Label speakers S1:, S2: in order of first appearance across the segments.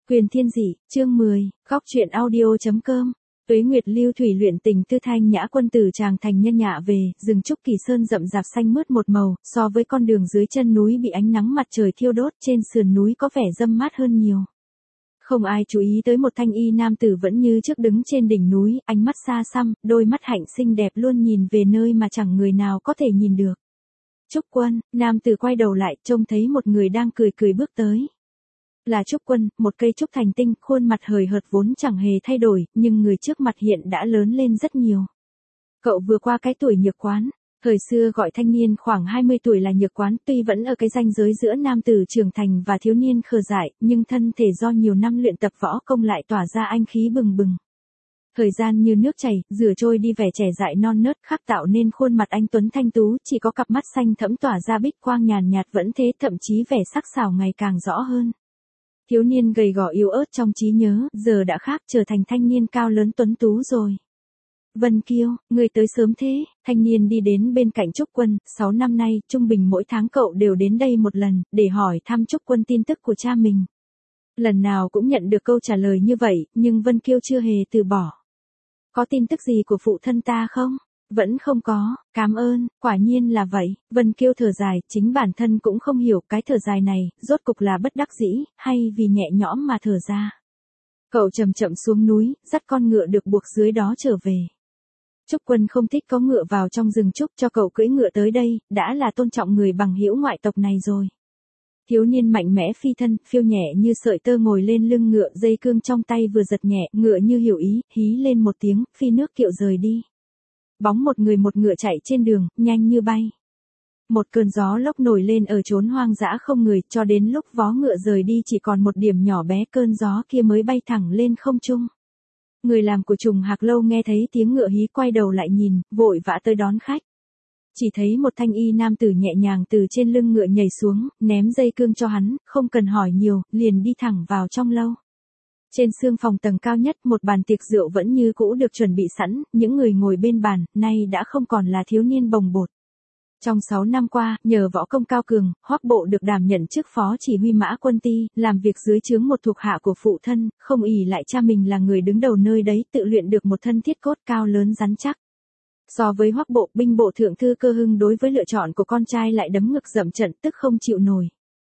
S1: Quyền thiên dị, chương 10, góc truyện audio.com. Tuế Nguyệt lưu thủy luyện tình tư thanh nhã quân tử tràng thành nhân nhạ về, rừng trúc kỳ sơn rậm rạp xanh mướt một màu, so với con đường dưới chân núi bị ánh nắng mặt trời thiêu đốt, trên sườn núi có vẻ râm mát hơn nhiều. Không ai chú ý tới một thanh y nam tử vẫn như trước đứng trên đỉnh núi, ánh mắt xa xăm, đôi mắt hạnh xinh đẹp luôn nhìn về nơi mà chẳng người nào có thể nhìn được. Trúc Quân, nam tử quay đầu lại, trông thấy một người đang cười cười bước tới. Là Trúc Quân, một cây trúc thành tinh, khuôn mặt hời hợt vốn chẳng hề thay đổi, nhưng người trước mặt hiện đã lớn lên rất nhiều. Cậu vừa qua cái tuổi nhược quán, thời xưa gọi thanh niên khoảng 20 tuổi là nhược quán, tuy vẫn ở cái ranh giới giữa nam tử trưởng thành và thiếu niên khờ dại, nhưng thân thể do nhiều năm luyện tập võ công lại tỏa ra anh khí bừng bừng. Thời gian như nước chảy, rửa trôi đi vẻ trẻ dại non nớt, khắc tạo nên khuôn mặt anh tuấn thanh tú, chỉ có cặp mắt xanh thẫm tỏa ra bích quang nhàn nhạt vẫn thế, thậm chí vẻ sắc sảo ngày càng rõ hơn. Thiếu niên gầy gò yếu ớt trong trí nhớ, giờ đã khác, trở thành thanh niên cao lớn tuấn tú rồi. Vân Kiêu, người tới sớm thế, thanh niên đi đến bên cạnh Trúc Quân, 6 năm nay, trung bình mỗi tháng cậu đều đến đây một lần, để hỏi thăm Trúc Quân tin tức của cha mình. Lần nào cũng nhận được câu trả lời như vậy, nhưng Vân Kiêu chưa hề từ bỏ. Có tin tức gì của phụ thân ta không? Vẫn không có, cảm ơn, quả nhiên là vậy. Vân Kiêu thở dài, chính bản thân cũng không hiểu cái thở dài này, rốt cục là bất đắc dĩ, hay vì nhẹ nhõm mà thở ra. Cậu chậm chậm xuống núi, dắt con ngựa được buộc dưới đó trở về. Trúc Quân không thích có ngựa vào trong rừng trúc, cho cậu cưỡi ngựa tới đây, đã là tôn trọng người bằng hữu ngoại tộc này rồi. Thiếu niên mạnh mẽ phi thân, phiêu nhẹ như sợi tơ ngồi lên lưng ngựa, dây cương trong tay vừa giật nhẹ, ngựa như hiểu ý, hí lên một tiếng, phi nước kiệu rời đi. Bóng một người một ngựa chạy trên đường, nhanh như bay. Một cơn gió lốc nổi lên ở chốn hoang dã không người, cho đến lúc vó ngựa rời đi chỉ còn một điểm nhỏ bé, cơn gió kia mới bay thẳng lên không trung. Người làm của Trùng Hạc Lâu nghe thấy tiếng ngựa hí quay đầu lại nhìn, vội vã tới đón khách. Chỉ thấy một thanh y nam tử nhẹ nhàng từ trên lưng ngựa nhảy xuống, ném dây cương cho hắn, không cần hỏi nhiều, liền đi thẳng vào trong lâu. Trên sương phòng tầng cao nhất, một bàn tiệc rượu vẫn như cũ được chuẩn bị sẵn, những người ngồi bên bàn, nay đã không còn là thiếu niên bồng bột. Trong 6 năm qua, nhờ võ công cao cường, Hoắc Bộ được đảm nhận chức phó chỉ huy Mã Quân Ti, làm việc dưới trướng một thuộc hạ của phụ thân, không ỷ lại cha mình là người đứng đầu nơi đấy, tự luyện được một thân thiết cốt cao lớn rắn chắc. So với Hoắc Bộ, binh bộ thượng thư Cơ Hưng đối với lựa chọn của con trai lại đấm ngực dậm trận, tức không chịu nổi.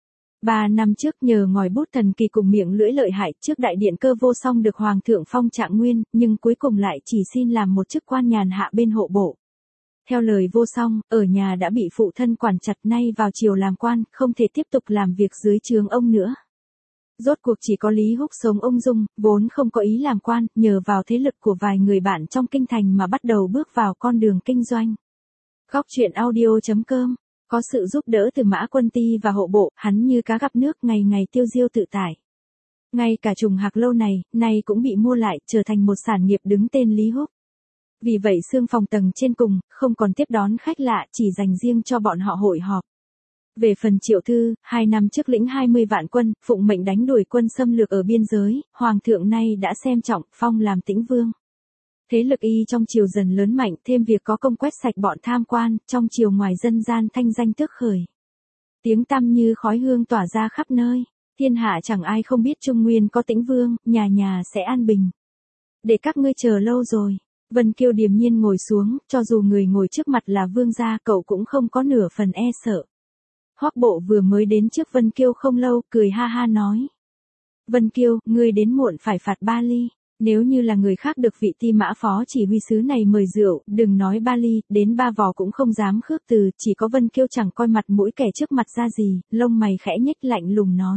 S1: 3 năm trước nhờ ngòi bút thần kỳ cùng miệng lưỡi lợi hại, trước đại điện Cơ Vô Song được hoàng thượng phong trạng nguyên, nhưng cuối cùng lại chỉ xin làm một chức quan nhàn hạ bên hộ bộ. Theo lời Vô Song, ở nhà đã bị phụ thân quản chặt, nay vào triều làm quan, không thể tiếp tục làm việc dưới trướng ông nữa. Rốt cuộc chỉ có Lý Húc sống ung dung, vốn không có ý làm quan, nhờ vào thế lực của vài người bạn trong kinh thành mà bắt đầu bước vào con đường kinh doanh. Góc truyện audio.com. Có sự giúp đỡ từ Mã Quân Ti và hộ bộ, hắn như cá gặp nước, ngày ngày tiêu diêu tự tại. Ngay cả Trùng Hạc Lâu này, nay cũng bị mua lại, trở thành một sản nghiệp đứng tên Lý Húc. Vì vậy sương phòng tầng trên cùng, không còn tiếp đón khách lạ, chỉ dành riêng cho bọn họ hội họp. Về phần Triệu Thư, 2 năm trước lĩnh 20 vạn quân, phụng mệnh đánh đuổi quân xâm lược ở biên giới, hoàng thượng nay đã xem trọng, phong làm Tĩnh Vương. Thế lực y trong triều dần lớn mạnh, thêm việc có công quét sạch bọn tham quan, trong triều ngoài dân gian thanh danh tước khởi. Tiếng tăm như khói hương tỏa ra khắp nơi, thiên hạ chẳng ai không biết Trung Nguyên có Tĩnh Vương, nhà nhà sẽ an bình. Để các ngươi chờ lâu rồi. Vân Kiêu điềm nhiên ngồi xuống, cho dù người ngồi trước mặt là vương gia, cậu cũng không có nửa phần e sợ. Hoắc Bộ vừa mới đến trước Vân Kiêu không lâu, cười ha ha nói. Vân Kiêu, ngươi đến muộn phải phạt 3 ly. Nếu như là người khác được vị Ti Mã phó chỉ huy sứ này mời rượu, đừng nói 3 ly, đến 3 vò cũng không dám khước từ, chỉ có Vân Kiêu chẳng coi mặt mũi kẻ trước mặt ra gì, lông mày khẽ nhếch lạnh lùng nói.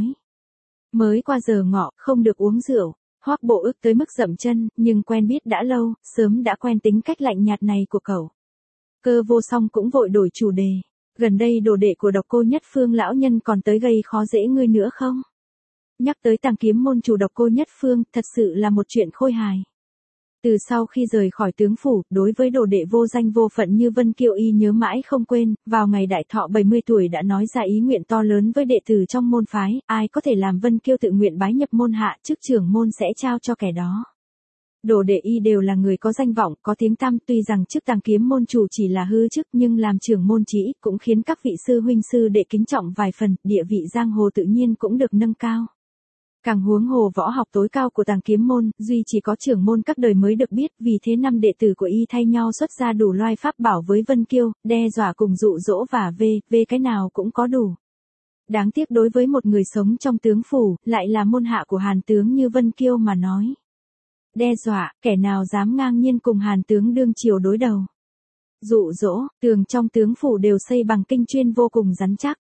S1: Mới qua giờ ngọ, không được uống rượu. Hoắc Bộ ức tới mức dậm chân, nhưng quen biết đã lâu, sớm đã quen tính cách lạnh nhạt này của cậu. Cơ Vô Song cũng vội đổi chủ đề. Gần đây đồ đệ của Độc Cô Nhất Phương lão nhân còn tới gây khó dễ ngươi nữa không? Nhắc tới Tàng Kiếm môn chủ Độc Cô Nhất Phương, thật sự là một chuyện khôi hài. Từ sau khi rời khỏi tướng phủ, đối với đồ đệ vô danh vô phận như Vân Kiêu y nhớ mãi không quên, vào ngày đại thọ 70 tuổi đã nói ra ý nguyện to lớn với đệ tử trong môn phái, ai có thể làm Vân Kiêu tự nguyện bái nhập môn hạ, chức trưởng môn sẽ trao cho kẻ đó. Đồ đệ y đều là người có danh vọng, có tiếng tăm, tuy rằng chức Tàng Kiếm môn chủ chỉ là hư chức nhưng làm trưởng môn chỉ ít cũng khiến các vị sư huynh sư đệ kính trọng vài phần, địa vị giang hồ tự nhiên cũng được nâng cao. Càng huống hồ võ học tối cao của Tàng Kiếm môn, duy chỉ có trưởng môn các đời mới được biết, vì thế năm đệ tử của y thay nhau xuất ra đủ loài pháp bảo với Vân Kiêu, đe dọa cùng dụ dỗ và về cái nào cũng có đủ. Đáng tiếc đối với một người sống trong tướng phủ, lại là môn hạ của Hàn tướng như Vân Kiêu mà nói. Đe dọa, kẻ nào dám ngang nhiên cùng Hàn tướng đương triều đối đầu. Dụ dỗ, tường trong tướng phủ đều xây bằng kinh chuyên vô cùng rắn chắc.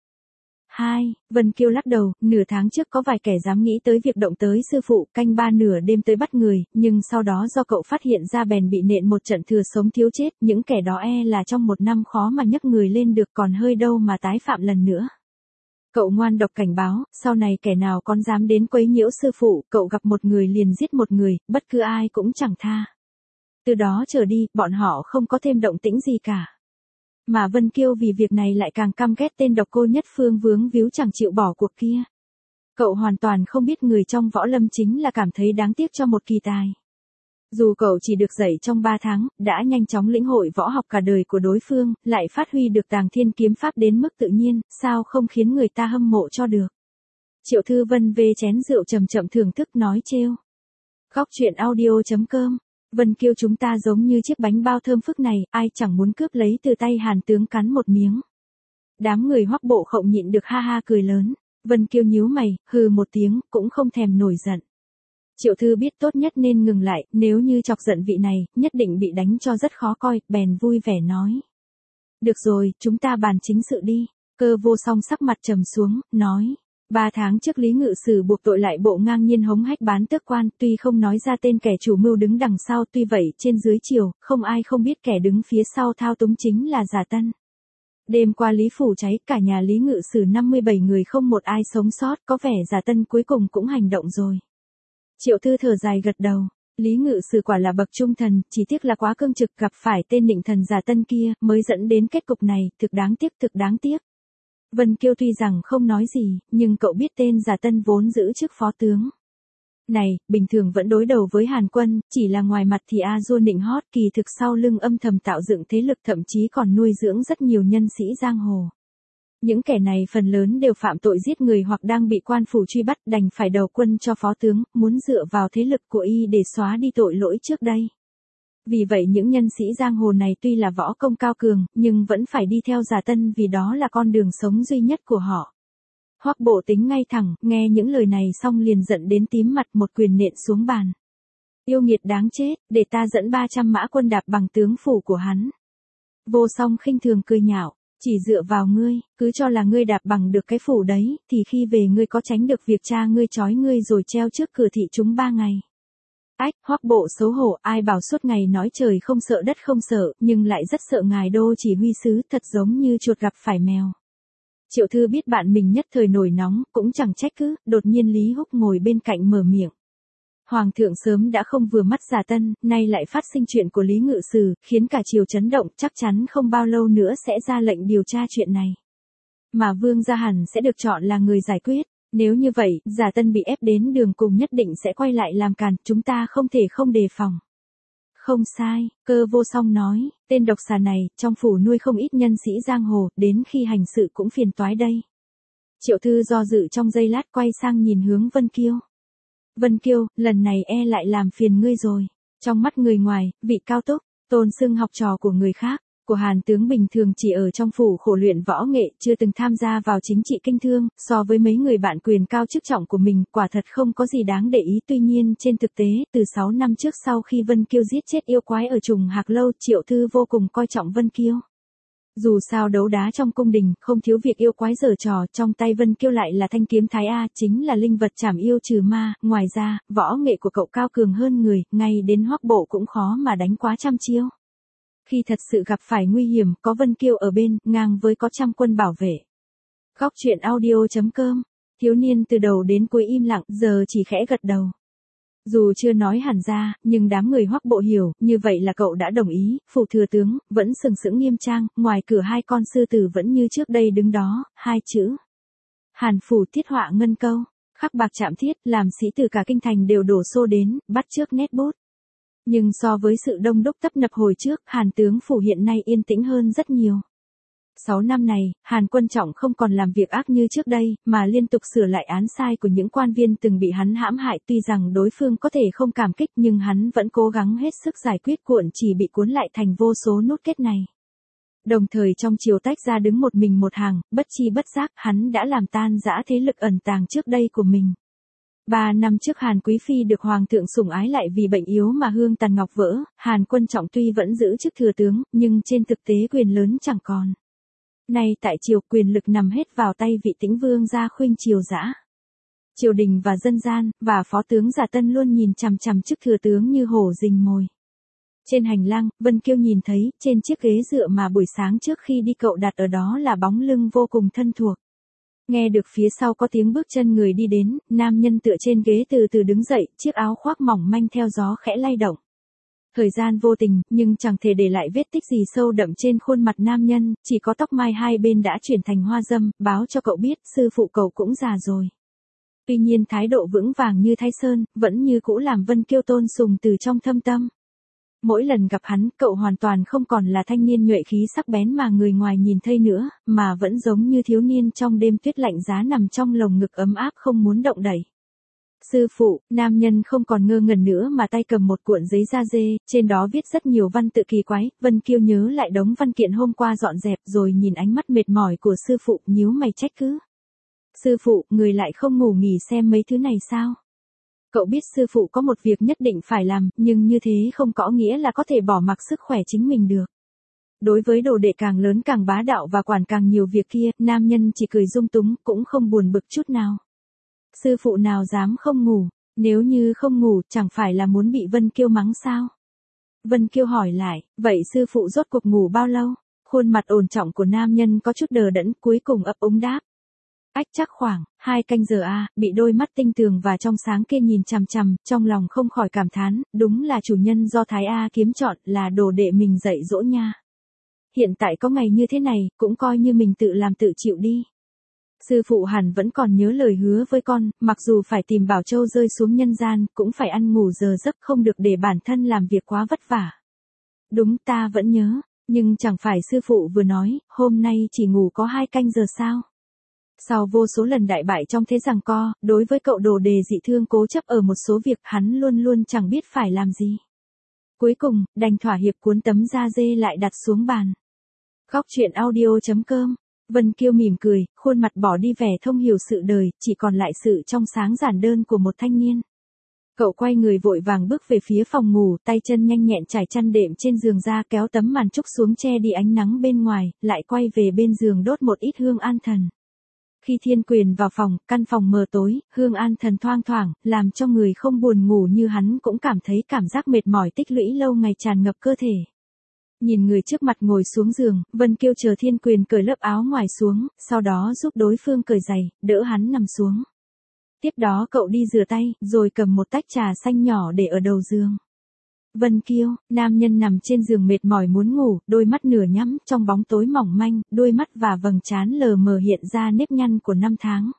S1: 2. Vân Kiêu lắc đầu, nửa tháng trước có vài kẻ dám nghĩ tới việc động tới sư phụ, canh 3 nửa đêm tới bắt người, nhưng sau đó do cậu phát hiện ra bèn bị nện một trận thừa sống thiếu chết, những kẻ đó là trong 1 năm khó mà nhấc người lên được, còn hơi đâu mà tái phạm lần nữa. Cậu ngoan độc cảnh báo, sau này kẻ nào còn dám đến quấy nhiễu sư phụ, cậu gặp một người liền giết một người, bất cứ ai cũng chẳng tha. Từ đó trở đi, bọn họ không có thêm động tĩnh gì cả. Mà Vân Kiêu vì việc này lại càng căm ghét tên độc cô Nhất Phương vướng víu chẳng chịu bỏ cuộc kia. Cậu hoàn toàn không biết người trong võ lâm chính là cảm thấy đáng tiếc cho một kỳ tài. Dù cậu chỉ được dạy trong 3 tháng, đã nhanh chóng lĩnh hội võ học cả đời của đối phương, lại phát huy được Tàng Thiên kiếm pháp đến mức tự nhiên, sao không khiến người ta hâm mộ cho được. Triệu Thư Vân về chén rượu chậm chậm thưởng thức nói trêu. Góc truyện audio.com. Vân Kiêu chúng ta giống như chiếc bánh bao thơm phức này, ai chẳng muốn cướp lấy từ tay Hàn tướng cắn một miếng. Đám người Hoắc Bộ Khộng nhịn được ha ha cười lớn. Vân Kiêu nhíu mày, hừ một tiếng, cũng không thèm nổi giận. Triệu Thư biết tốt nhất nên ngừng lại, nếu như chọc giận vị này, nhất định bị đánh cho rất khó coi, bèn vui vẻ nói. Được rồi, chúng ta bàn chính sự đi. Cơ Vô Song sắc mặt trầm xuống, nói. 3 tháng trước Lý Ngự Sử buộc tội lại bộ ngang nhiên hống hách bán tước quan, tuy không nói ra tên kẻ chủ mưu đứng đằng sau, tuy vậy trên dưới triều, không ai không biết kẻ đứng phía sau thao túng chính là Giả Tân. Đêm qua Lý phủ cháy, cả nhà Lý Ngự Sử 57 người không một ai sống sót, có vẻ Giả Tân cuối cùng cũng hành động rồi. Triệu Thư thở dài gật đầu, Lý Ngự Sử quả là bậc trung thần, chỉ tiếc là quá cương trực, gặp phải tên nịnh thần Giả Tân kia, mới dẫn đến kết cục này, thực đáng tiếc. Vân Kiêu tuy rằng không nói gì, nhưng cậu biết tên Giả Tân vốn giữ chức phó tướng. Này, bình thường vẫn đối đầu với Hàn Quân, chỉ là ngoài mặt thì a dua nịnh hót, kỳ thực sau lưng âm thầm tạo dựng thế lực, thậm chí còn nuôi dưỡng rất nhiều nhân sĩ giang hồ. Những kẻ này phần lớn đều phạm tội giết người hoặc đang bị quan phủ truy bắt, đành phải đầu quân cho phó tướng, muốn dựa vào thế lực của y để xóa đi tội lỗi trước đây. Vì vậy những nhân sĩ giang hồ này tuy là võ công cao cường, nhưng vẫn phải đi theo Giả Tân vì đó là con đường sống duy nhất của họ. Hoắc Bộ tính ngay thẳng, nghe những lời này xong liền giận đến tím mặt, một quyền nện xuống bàn. Yêu nghiệt đáng chết, để ta dẫn 300 mã quân đạp bằng tướng phủ của hắn. Vô Song khinh thường cười nhạo, chỉ dựa vào ngươi, cứ cho là ngươi đạp bằng được cái phủ đấy, thì khi về ngươi có tránh được việc cha ngươi trói ngươi rồi treo trước cửa thị chúng 3 ngày. Ách, Hoắc Bộ xấu hổ, ai bảo suốt ngày nói trời không sợ đất không sợ, nhưng lại rất sợ ngài đô chỉ huy sứ, thật giống như chuột gặp phải mèo. Triệu Thư biết bạn mình nhất thời nổi nóng, cũng chẳng trách cứ, đột nhiên Lý Húc ngồi bên cạnh mở miệng. Hoàng thượng sớm đã không vừa mắt Giả Tân, nay lại phát sinh chuyện của Lý Ngự Sử, khiến cả triều chấn động, chắc chắn không bao lâu nữa sẽ ra lệnh điều tra chuyện này. Mà Vương gia hẳn sẽ được chọn là người giải quyết. Nếu như vậy, Giả Tân bị ép đến đường cùng nhất định sẽ quay lại làm càn, chúng ta không thể không đề phòng. Không sai, Cơ Vô Song nói, tên độc xà này, trong phủ nuôi không ít nhân sĩ giang hồ, đến khi hành sự cũng phiền toái đây. Triệu Thư do dự trong giây lát quay sang nhìn hướng Vân Kiêu. Vân Kiêu, lần này lại làm phiền ngươi rồi. Trong mắt người ngoài, vị cao túc, tôn xưng học trò của người khác. Của Hàn tướng bình thường chỉ ở trong phủ khổ luyện võ nghệ, chưa từng tham gia vào chính trị kinh thương, so với mấy người bạn quyền cao chức trọng của mình, quả thật không có gì đáng để ý. Tuy nhiên, trên thực tế, từ 6 năm trước sau khi Vân Kiêu giết chết yêu quái ở Trùng Hạc Lâu, Triệu Thư vô cùng coi trọng Vân Kiêu. Dù sao đấu đá trong cung đình, không thiếu việc yêu quái giở trò, trong tay Vân Kiêu lại là thanh kiếm Thái A, chính là linh vật trảm yêu trừ ma, ngoài ra, võ nghệ của cậu cao cường hơn người, ngay đến Hoắc Bộ cũng khó mà đánh quá trăm chiêu. Khi thật sự gặp phải nguy hiểm, có Vân Kiêu ở bên, ngang với có trăm quân bảo vệ. Góc truyện audio.com. Thiếu niên từ đầu đến cuối im lặng, giờ chỉ khẽ gật đầu. Dù chưa nói hẳn ra, nhưng đám người Hoắc Bộ hiểu, như vậy là cậu đã đồng ý. Phủ thừa tướng vẫn sừng sững nghiêm trang, ngoài cửa 2 con sư tử vẫn như trước đây đứng đó, 2 chữ. Hàn phủ thiết họa ngân câu, khắc bạc chạm thiết, làm sĩ từ cả kinh thành đều đổ xô đến, bắt chước nét bút. Nhưng so với sự đông đúc tấp nập hồi trước, Hàn tướng phủ hiện nay yên tĩnh hơn rất nhiều. 6 năm này, Hàn Quân Trọng không còn làm việc ác như trước đây, mà liên tục sửa lại án sai của những quan viên từng bị hắn hãm hại. Tuy rằng đối phương có thể không cảm kích nhưng hắn vẫn cố gắng hết sức giải quyết cuộn chỉ bị cuốn lại thành vô số nút kết này. Đồng thời trong triều tách ra đứng một mình một hàng, bất chi bất giác hắn đã làm tan rã thế lực ẩn tàng trước đây của mình. 3 năm trước Hàn Quý Phi được Hoàng thượng sủng ái lại vì bệnh yếu mà hương tàn ngọc vỡ, Hàn Quân Trọng tuy vẫn giữ chức thừa tướng, nhưng trên thực tế quyền lớn chẳng còn. Nay tại triều quyền lực nằm hết vào tay vị Tĩnh Vương gia Khuynh Triều Dã. Triều đình và dân gian, và phó tướng Giả Tân luôn nhìn chằm chằm chức thừa tướng như hổ rình mồi. Trên hành lang, Vân Kiêu nhìn thấy, trên chiếc ghế dựa mà buổi sáng trước khi đi cậu đặt ở đó là bóng lưng vô cùng thân thuộc. Nghe được phía sau có tiếng bước chân người đi đến, nam nhân tựa trên ghế từ từ đứng dậy, chiếc áo khoác mỏng manh theo gió khẽ lay động. Thời gian vô tình, nhưng chẳng thể để lại vết tích gì sâu đậm trên khuôn mặt nam nhân, chỉ có tóc mai hai bên đã chuyển thành hoa dâm, báo cho cậu biết sư phụ cậu cũng già rồi. Tuy nhiên thái độ vững vàng như Thái Sơn, vẫn như cũ làm Vân Kiêu tôn sùng từ trong thâm tâm. Mỗi lần gặp hắn, cậu hoàn toàn không còn là thanh niên nhuệ khí sắc bén mà người ngoài nhìn thấy nữa, mà vẫn giống như thiếu niên trong đêm tuyết lạnh giá nằm trong lồng ngực ấm áp không muốn động đậy. Sư phụ, nam nhân không còn ngơ ngẩn nữa mà tay cầm một cuộn giấy da dê, trên đó viết rất nhiều văn tự kỳ quái. Vân Kiêu nhớ lại đống văn kiện hôm qua dọn dẹp rồi nhìn ánh mắt mệt mỏi của sư phụ, nhíu mày trách cứ. Sư phụ, người lại không ngủ nghỉ xem mấy thứ này sao? Cậu biết sư phụ có một việc nhất định phải làm, nhưng như thế không có nghĩa là có thể bỏ mặc sức khỏe chính mình được. Đối với đồ đệ càng lớn càng bá đạo và quản càng nhiều việc kia, nam nhân chỉ cười dung túng, cũng không buồn bực chút nào. Sư phụ nào dám không ngủ, nếu như không ngủ chẳng phải là muốn bị Vân Kiêu mắng sao? Vân Kiêu hỏi lại, vậy sư phụ rốt cuộc ngủ bao lâu? Khuôn mặt ổn trọng của nam nhân có chút đờ đẫn, cuối cùng ấp úng đáp. Ách chắc khoảng 2 canh giờ bị đôi mắt tinh tường và trong sáng kia nhìn chằm chằm, trong lòng không khỏi cảm thán, đúng là chủ nhân do Thái A kiếm chọn, là đồ đệ mình dạy dỗ nha. Hiện tại có ngày như thế này, cũng coi như mình tự làm tự chịu đi. Sư phụ hẳn vẫn còn nhớ lời hứa với con, mặc dù phải tìm Bảo Châu rơi xuống nhân gian, cũng phải ăn ngủ giờ giấc, không được để bản thân làm việc quá vất vả. Đúng, ta vẫn nhớ, nhưng chẳng phải sư phụ vừa nói, hôm nay chỉ ngủ có 2 canh giờ sao? Sau vô số lần đại bại trong thế giằng co, đối với cậu đồ đề dị thương cố chấp ở một số việc hắn luôn luôn chẳng biết phải làm gì. Cuối cùng, đành thỏa hiệp cuốn tấm da dê lại đặt xuống bàn. Góc truyện audio.com. Vân Kiêu mỉm cười, khuôn mặt bỏ đi vẻ thông hiểu sự đời, chỉ còn lại sự trong sáng giản đơn của một thanh niên. Cậu quay người vội vàng bước về phía phòng ngủ, tay chân nhanh nhẹn trải chăn đệm trên giường ra, kéo tấm màn trúc xuống che đi ánh nắng bên ngoài, lại quay về bên giường đốt một ít hương an thần. Khi Thiên Quyền vào phòng, căn phòng mờ tối, hương an thần thoang thoảng, làm cho người không buồn ngủ như hắn cũng cảm thấy cảm giác mệt mỏi tích lũy lâu ngày tràn ngập cơ thể. Nhìn người trước mặt ngồi xuống giường, Vân Kiêu chờ Thiên Quyền cởi lớp áo ngoài xuống, sau đó giúp đối phương cởi giày, đỡ hắn nằm xuống. Tiếp đó cậu đi rửa tay, rồi cầm một tách trà xanh nhỏ để ở đầu giường. Vân Kiêu, nam nhân nằm trên giường mệt mỏi muốn ngủ, đôi mắt nửa nhắm, trong bóng tối mỏng manh, đôi mắt và vầng trán lờ mờ hiện ra nếp nhăn của năm tháng.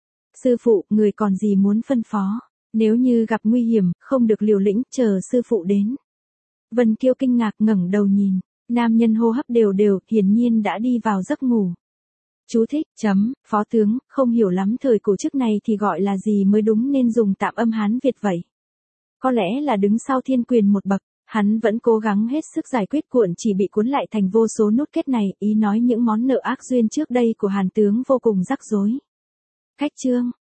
S1: Sư phụ, người còn gì muốn phân phó? Nếu như gặp nguy hiểm, không được liều lĩnh, chờ sư phụ đến. Vân Kiêu kinh ngạc ngẩng đầu nhìn, nam nhân hô hấp đều đều, hiển nhiên đã đi vào giấc ngủ. Chú thích, phó tướng, không hiểu lắm thời cổ chức này thì gọi là gì mới đúng nên dùng tạm âm Hán Việt vậy. Có lẽ là đứng sau Thiên Quyền một bậc, hắn vẫn cố gắng hết sức giải quyết cuộn chỉ bị cuốn lại thành vô số nút kết này, ý nói những món nợ ác duyên trước đây của Hàn tướng vô cùng rắc rối. Khách chương.